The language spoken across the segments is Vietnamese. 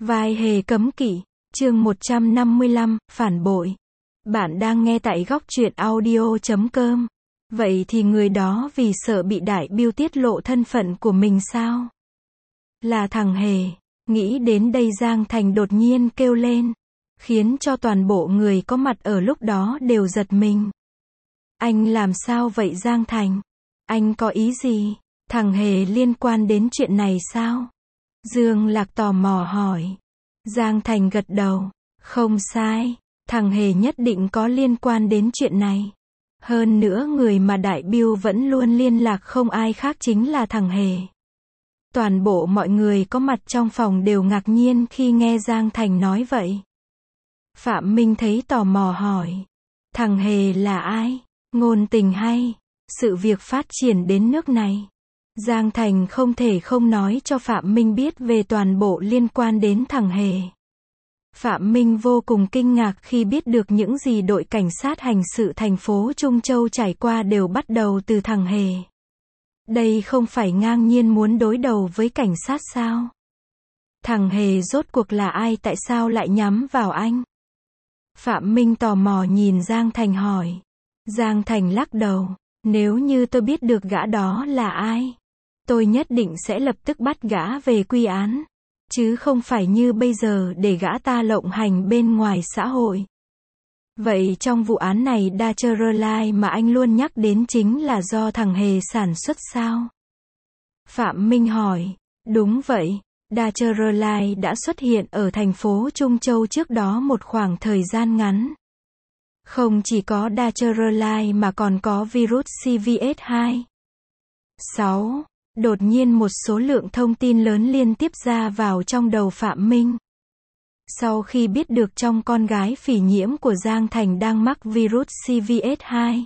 Vai hề cấm kỵ, chương 155, phản bội. Bạn đang nghe tại góc truyện audio.com. Vậy thì người đó vì sợ bị Đại Biêu tiết lộ thân phận của mình sao? Là thằng Hề. Nghĩ đến đây Giang Thành đột nhiên kêu lên, khiến cho toàn bộ người có mặt ở lúc đó đều giật mình. Anh làm sao vậy Giang Thành? Anh có ý gì? Thằng Hề liên quan đến chuyện này sao? Dương Lạc tò mò hỏi. Giang Thành gật đầu. Không sai, thằng Hề nhất định có liên quan đến chuyện này. Hơn nữa người mà Đại Biêu vẫn luôn liên lạc không ai khác chính là thằng Hề. Toàn bộ mọi người có mặt trong phòng đều ngạc nhiên khi nghe Giang Thành nói vậy. Phạm Minh thấy tò mò hỏi. Thằng Hề là ai? Ngôn tình hay? Sự việc phát triển đến nước này. Giang Thành không thể không nói cho Phạm Minh biết về toàn bộ liên quan đến thằng Hề. Phạm Minh vô cùng kinh ngạc khi biết được những gì đội cảnh sát hình sự thành phố Trung Châu trải qua đều bắt đầu từ thằng Hề. Đây không phải ngang nhiên muốn đối đầu với cảnh sát sao? Thằng Hề rốt cuộc là ai, tại sao lại nhắm vào anh? Phạm Minh tò mò nhìn Giang Thành hỏi. Giang Thành lắc đầu. Nếu như tôi biết được gã đó là ai, tôi nhất định sẽ lập tức bắt gã về quy án. Chứ không phải như bây giờ để gã ta lộng hành bên ngoài xã hội. Vậy trong vụ án này Dacherolite mà anh luôn nhắc đến chính là do thằng Hề sản xuất sao? Phạm Minh hỏi. Đúng vậy, Dacherolite đã xuất hiện ở thành phố Trung Châu trước đó một khoảng thời gian ngắn. Không chỉ có Dacherolite mà còn có virus CVS2. 6. Đột nhiên một số lượng thông tin lớn liên tiếp ra vào trong đầu Phạm Minh. Sau khi biết được trong con gái phỉ nhiễm của Giang Thành đang mắc virus CVS2.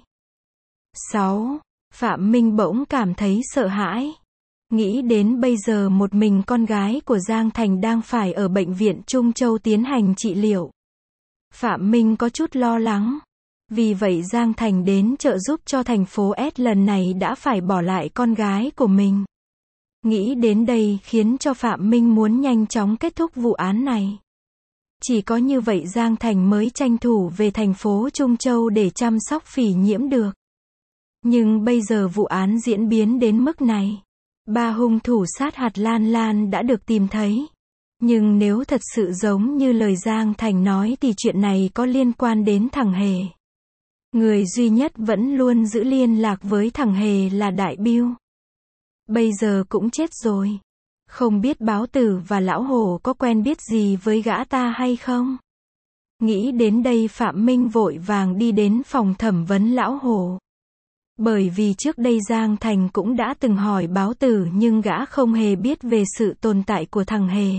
6. Phạm Minh bỗng cảm thấy sợ hãi. Nghĩ đến bây giờ một mình con gái của Giang Thành đang phải ở bệnh viện Trung Châu tiến hành trị liệu. Phạm Minh có chút lo lắng. Vì vậy Giang Thành đến trợ giúp cho thành phố S lần này đã phải bỏ lại con gái của mình. Nghĩ đến đây khiến cho Phạm Minh muốn nhanh chóng kết thúc vụ án này. Chỉ có như vậy Giang Thành mới tranh thủ về thành phố Trung Châu để chăm sóc phỉ nhiễm được. Nhưng bây giờ vụ án diễn biến đến mức này. 3 hung thủ sát hại Lan Lan đã được tìm thấy. Nhưng nếu thật sự giống như lời Giang Thành nói thì chuyện này có liên quan đến thằng Hề. Người duy nhất vẫn luôn giữ liên lạc với thằng Hề là Đại Biêu. Bây giờ cũng chết rồi. Không biết Báo Tử và Lão Hổ có quen biết gì với gã ta hay không? Nghĩ đến đây Phạm Minh vội vàng đi đến phòng thẩm vấn Lão Hổ. Bởi vì trước đây Giang Thành cũng đã từng hỏi Báo Tử nhưng gã không hề biết về sự tồn tại của thằng Hề.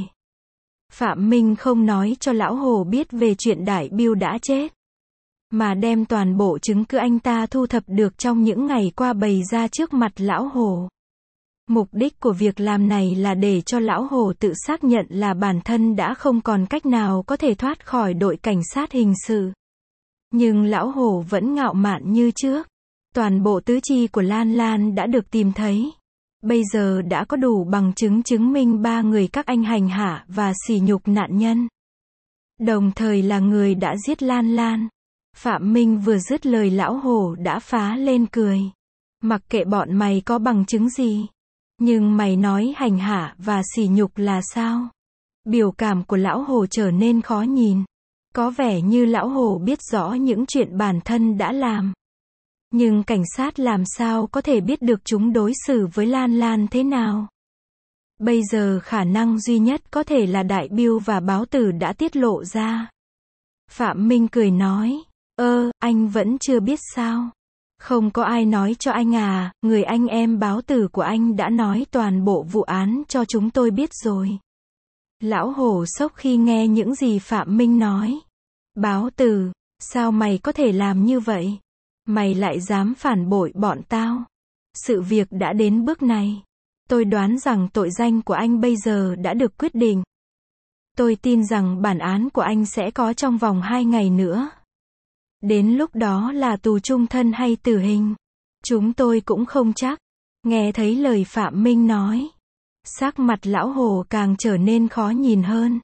Phạm Minh không nói cho Lão Hổ biết về chuyện Đại Biêu đã chết, mà đem toàn bộ chứng cứ anh ta thu thập được trong những ngày qua bày ra trước mặt Lão Hổ. Mục đích của việc làm này là để cho Lão Hổ tự xác nhận là bản thân đã không còn cách nào có thể thoát khỏi đội cảnh sát hình sự. Nhưng Lão Hổ vẫn ngạo mạn như trước. Toàn bộ tứ chi của Lan Lan đã được tìm thấy. Bây giờ đã có đủ bằng chứng chứng minh 3 người các anh hành hạ và sỉ nhục nạn nhân, đồng thời là người đã giết Lan Lan. Phạm Minh vừa dứt lời Lão Hổ đã phá lên cười. Mặc kệ bọn mày có bằng chứng gì, nhưng mày nói hành hạ và sỉ nhục là sao? Biểu cảm của Lão Hổ trở nên khó nhìn. Có vẻ như Lão Hổ biết rõ những chuyện bản thân đã làm. Nhưng cảnh sát làm sao có thể biết được chúng đối xử với Lan Lan thế nào? Bây giờ khả năng duy nhất có thể là Đại Biêu và Báo Tử đã tiết lộ ra. Phạm Minh cười nói. Anh vẫn chưa biết sao? Không có ai nói cho anh à? Người anh em Báo Tử của anh đã nói toàn bộ vụ án cho chúng tôi biết rồi. Lão Hổ sốc khi nghe những gì Phạm Minh nói. Báo Tử, sao mày có thể làm như vậy? Mày lại dám phản bội bọn tao? Sự việc đã đến bước này. Tôi đoán rằng tội danh của anh bây giờ đã được quyết định. Tôi tin rằng bản án của anh sẽ có trong vòng 2 ngày nữa. Đến lúc đó là tù chung thân hay tử hình, chúng tôi cũng không chắc. Nghe thấy lời Phạm Minh nói, sắc mặt Lão Hổ càng trở nên khó nhìn hơn.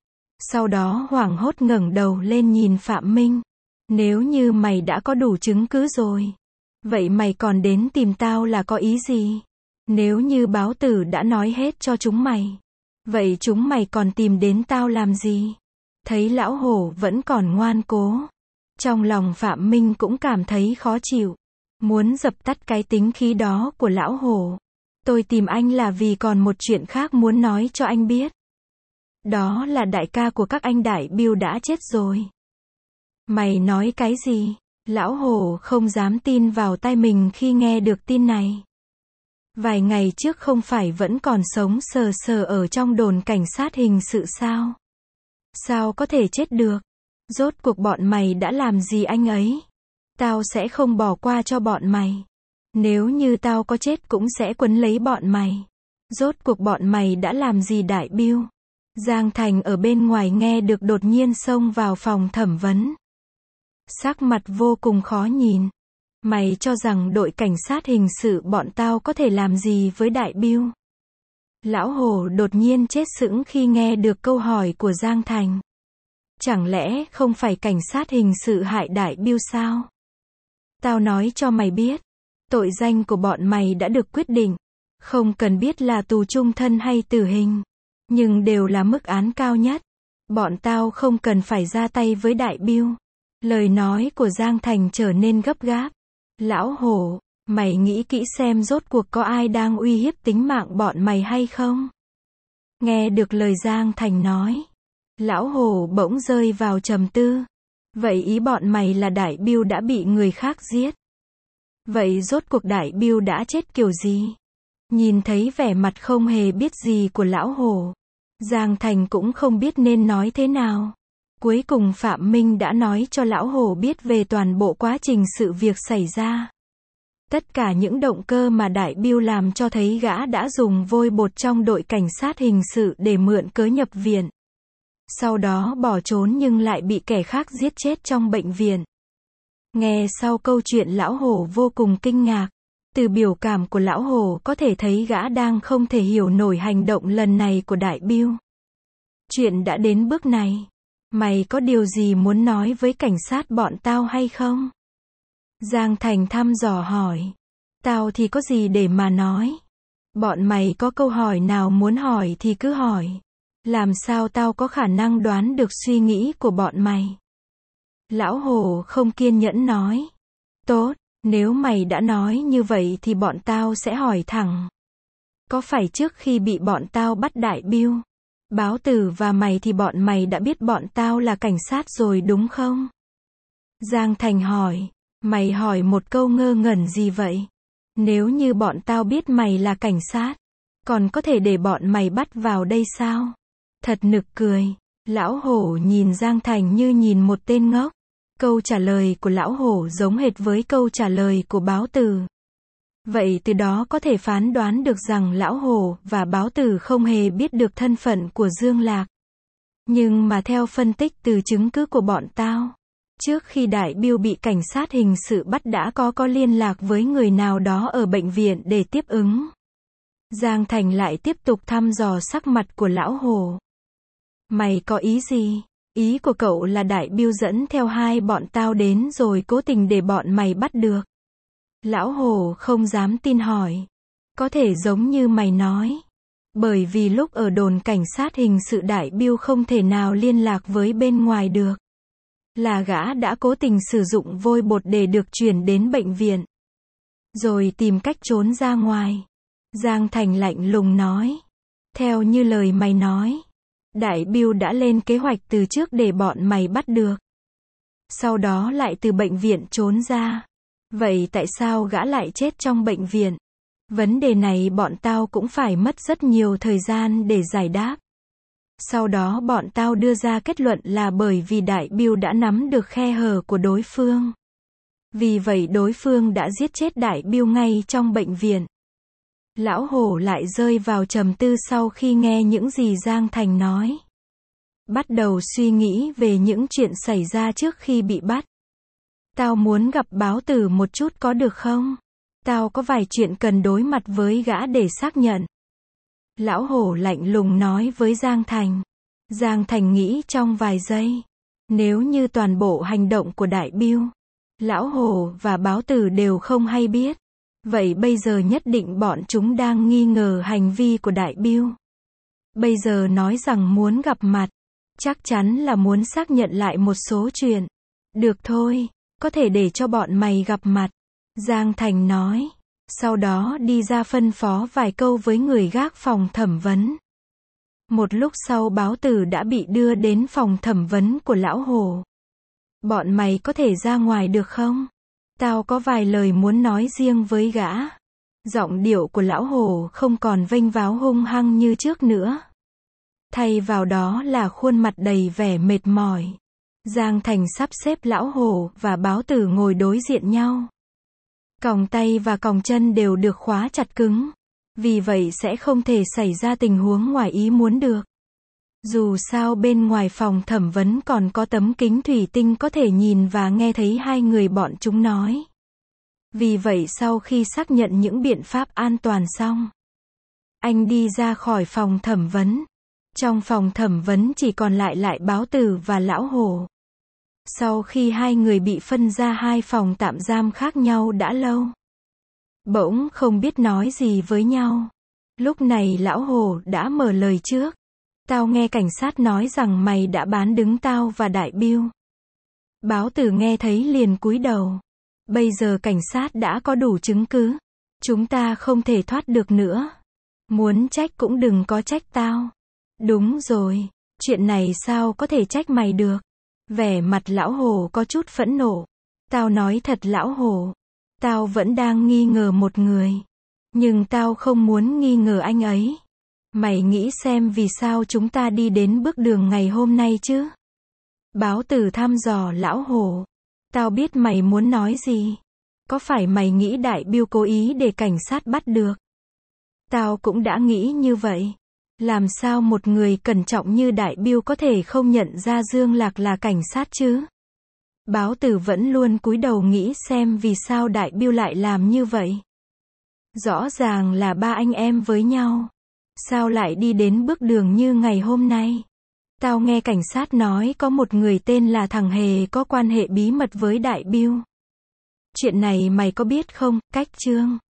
Sau đó hoảng hốt ngẩng đầu lên nhìn Phạm Minh. Nếu như mày đã có đủ chứng cứ rồi, vậy mày còn đến tìm tao là có ý gì? Nếu như báo tử đã nói hết cho chúng mày, vậy chúng mày còn tìm đến tao làm gì? Thấy lão hổ vẫn còn ngoan cố, trong lòng Phạm Minh cũng cảm thấy khó chịu, muốn dập tắt cái tính khí đó của lão hổ. Tôi tìm anh là vì còn một chuyện khác muốn nói cho anh biết. Đó là đại ca của các anh Đại Bưu đã chết rồi. Mày nói cái gì? Lão hổ không dám tin vào tai mình khi nghe được tin này. Vài ngày trước không phải vẫn còn sống sờ sờ ở trong đồn cảnh sát hình sự sao? Sao có thể chết được? Rốt cuộc bọn mày đã làm gì anh ấy? Tao sẽ không bỏ qua cho bọn mày. Nếu như tao có chết cũng sẽ quấn lấy bọn mày. Rốt cuộc bọn mày đã làm gì Đại Bưu? Giang Thành ở bên ngoài nghe được đột nhiên xông vào phòng thẩm vấn. Sắc mặt vô cùng khó nhìn. Mày cho rằng đội cảnh sát hình sự bọn tao có thể làm gì với Đại Bưu? Lão hổ đột nhiên chết sững khi nghe được câu hỏi của Giang Thành. Chẳng lẽ không phải cảnh sát hình sự hại Đại Bưu sao? Tao nói cho mày biết, tội danh của bọn mày đã được quyết định. Không cần biết là tù chung thân hay tử hình, nhưng đều là mức án cao nhất. Bọn tao không cần phải ra tay với Đại Bưu. Lời nói của Giang Thành trở nên gấp gáp. Lão hổ, mày nghĩ kỹ xem rốt cuộc có ai đang uy hiếp tính mạng bọn mày hay không? Nghe được lời Giang Thành nói, lão hổ bỗng rơi vào trầm tư. Vậy ý bọn mày là Đại Bưu đã bị người khác giết. Vậy rốt cuộc Đại Bưu đã chết kiểu gì? Nhìn thấy vẻ mặt không hề biết gì của lão hổ, Giang Thành cũng không biết nên nói thế nào. Cuối cùng Phạm Minh đã nói cho lão hổ biết về toàn bộ quá trình sự việc xảy ra. Tất cả những động cơ mà Đại Bưu làm cho thấy gã đã dùng vôi bột trong đội cảnh sát hình sự để mượn cớ nhập viện. Sau đó bỏ trốn nhưng lại bị kẻ khác giết chết trong bệnh viện. Nghe sau câu chuyện lão hổ vô cùng kinh ngạc. Từ biểu cảm của lão hổ có thể thấy gã đang không thể hiểu nổi hành động lần này của Đại Bưu. Chuyện đã đến bước này. Mày có điều gì muốn nói với cảnh sát bọn tao hay không? Giang Thành thăm dò hỏi. Tao thì có gì để mà nói? Bọn mày có câu hỏi nào muốn hỏi thì cứ hỏi. Làm sao tao có khả năng đoán được suy nghĩ của bọn mày? Lão hổ không kiên nhẫn nói. Tốt, nếu mày đã nói như vậy thì bọn tao sẽ hỏi thẳng. Có phải trước khi bị bọn tao bắt Đại Bưu, báo tử và mày thì bọn mày đã biết bọn tao là cảnh sát rồi đúng không? Giang Thành hỏi. Mày hỏi một câu ngơ ngẩn gì vậy? Nếu như bọn tao biết mày là cảnh sát, còn có thể để bọn mày bắt vào đây sao? Thật nực cười. Lão hổ nhìn Giang Thành như nhìn một tên ngốc. Câu trả lời của lão hổ giống hệt với câu trả lời của báo tử. Vậy từ đó có thể phán đoán được rằng lão hổ và báo tử không hề biết được thân phận của Dương Lạc. Nhưng mà theo phân tích từ chứng cứ của bọn tao, trước khi Đại Bưu bị cảnh sát hình sự bắt đã có liên lạc với người nào đó ở bệnh viện để tiếp ứng. Giang Thành lại tiếp tục thăm dò sắc mặt của lão hổ. Mày có ý gì? Ý của cậu là Đại Bưu dẫn theo hai bọn tao đến rồi cố tình để bọn mày bắt được. Lão hổ không dám tin hỏi. Có thể giống như mày nói. Bởi vì lúc ở đồn cảnh sát hình sự Đại Bưu không thể nào liên lạc với bên ngoài được. Là gã đã cố tình sử dụng vôi bột để được chuyển đến bệnh viện. Rồi tìm cách trốn ra ngoài. Giang Thành lạnh lùng nói. Theo như lời mày nói, Đại Bưu đã lên kế hoạch từ trước để bọn mày bắt được. Sau đó lại từ bệnh viện trốn ra. Vậy tại sao gã lại chết trong bệnh viện? Vấn đề này bọn tao cũng phải mất rất nhiều thời gian để giải đáp. Sau đó bọn tao đưa ra kết luận là bởi vì Đại Bưu đã nắm được khe hở của đối phương. Vì vậy đối phương đã giết chết Đại Bưu ngay trong bệnh viện. Lão hổ lại rơi vào trầm tư sau khi nghe những gì Giang Thành nói. Bắt đầu suy nghĩ về những chuyện xảy ra trước khi bị bắt. Tao muốn gặp báo tử một chút có được không? Tao có vài chuyện cần đối mặt với gã để xác nhận. Lão hổ lạnh lùng nói với Giang Thành. Giang Thành nghĩ trong vài giây. Nếu như toàn bộ hành động của Đại Bưu, Lão Hổ và Báo Tử đều không hay biết, vậy bây giờ nhất định bọn chúng đang nghi ngờ hành vi của Đại Bưu. Bây giờ nói rằng muốn gặp mặt, chắc chắn là muốn xác nhận lại một số chuyện. Được thôi, có thể để cho bọn mày gặp mặt. Giang Thành nói. Sau đó đi ra phân phó vài câu với người gác phòng thẩm vấn. Một lúc sau Báo Tử đã bị đưa đến phòng thẩm vấn của Lão Hổ. Bọn mày có thể ra ngoài được không? Tao có vài lời muốn nói riêng với gã. Giọng điệu của Lão Hổ không còn vênh váo hung hăng như trước nữa. Thay vào đó là khuôn mặt đầy vẻ mệt mỏi. Giang Thành sắp xếp Lão Hổ và Báo Tử ngồi đối diện nhau. Còng tay và còng chân đều được khóa chặt cứng. Vì vậy sẽ không thể xảy ra tình huống ngoài ý muốn được. Dù sao bên ngoài phòng thẩm vấn còn có tấm kính thủy tinh có thể nhìn và nghe thấy hai người bọn chúng nói. Vì vậy sau khi xác nhận những biện pháp an toàn xong, anh đi ra khỏi phòng thẩm vấn. Trong phòng thẩm vấn chỉ còn lại Báo Tử và Lão Hổ. Sau khi hai người bị phân ra hai phòng tạm giam khác nhau đã lâu, bỗng không biết nói gì với nhau. Lúc này Lão Hổ đã mở lời trước. Tao nghe cảnh sát nói rằng mày đã bán đứng tao và Đại Bưu. Báo Tử nghe thấy liền cúi đầu. Bây giờ cảnh sát đã có đủ chứng cứ. Chúng ta không thể thoát được nữa. Muốn trách cũng đừng có trách tao. Đúng rồi, chuyện này sao có thể trách mày được. Vẻ mặt Lão Hổ có chút phẫn nộ. Tao nói thật Lão Hổ, tao vẫn đang nghi ngờ một người. Nhưng tao không muốn nghi ngờ anh ấy. Mày nghĩ xem vì sao chúng ta đi đến bước đường ngày hôm nay chứ? Báo Tử thăm dò Lão Hổ. Tao biết mày muốn nói gì. Có phải mày nghĩ Đại Bưu cố ý để cảnh sát bắt được? Tao cũng đã nghĩ như vậy. Làm sao một người cẩn trọng như Đại Bưu có thể không nhận ra Dương Lạc là cảnh sát chứ? Báo Tử vẫn luôn cúi đầu nghĩ xem vì sao Đại Bưu lại làm như vậy. Rõ ràng là ba anh em với nhau. Sao lại đi đến bước đường như ngày hôm nay? Tao nghe cảnh sát nói có một người tên là thằng Hề có quan hệ bí mật với Đại Bưu. Chuyện này mày có biết không, Cách Trương?